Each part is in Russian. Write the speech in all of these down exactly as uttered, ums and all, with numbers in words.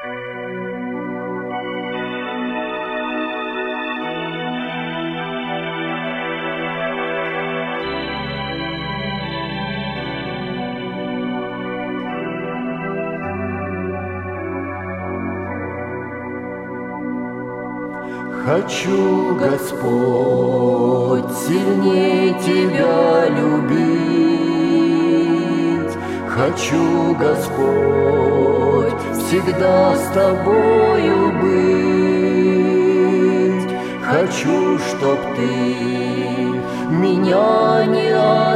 Хочу, Господь, сильнее Тебя любить. Хочу, Господь, всегда с Тобою быть. Хочу, чтоб Ты меня не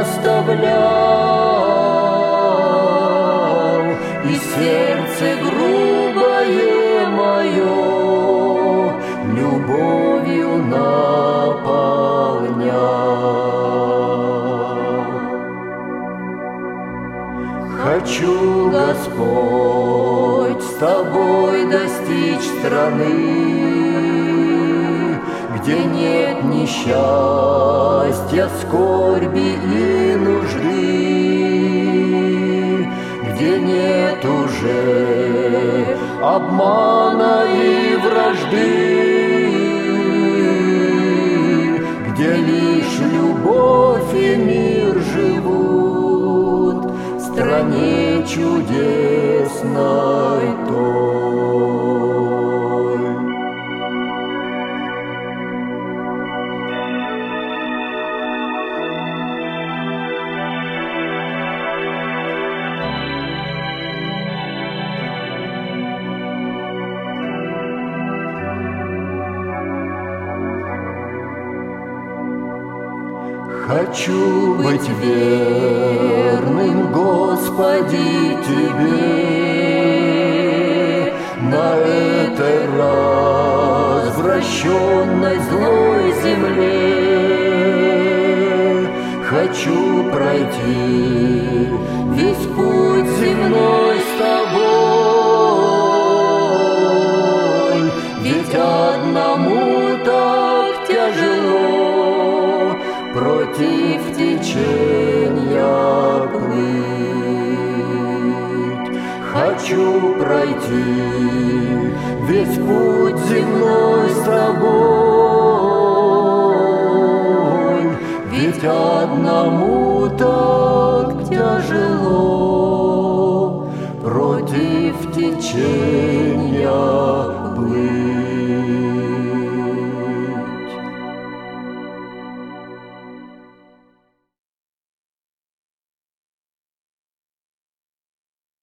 оставлял, и сердце грубое мое любовью наполнял. Хочу, Господь, с Тобой достичь страны, где нет несчастья, скорби и нужды, где нет уже обмана и вражды, где лишь любовь и мир живут в стране чудесной той. Хочу быть верным, Господи, Тебе на этой развращенной злой земле. Хочу пройти весь путь земной с Тобой, ведь одному так тяжело против течения плыть. Хочу пройти весь путь земной с Тобой, ведь одному так тяжело против течения.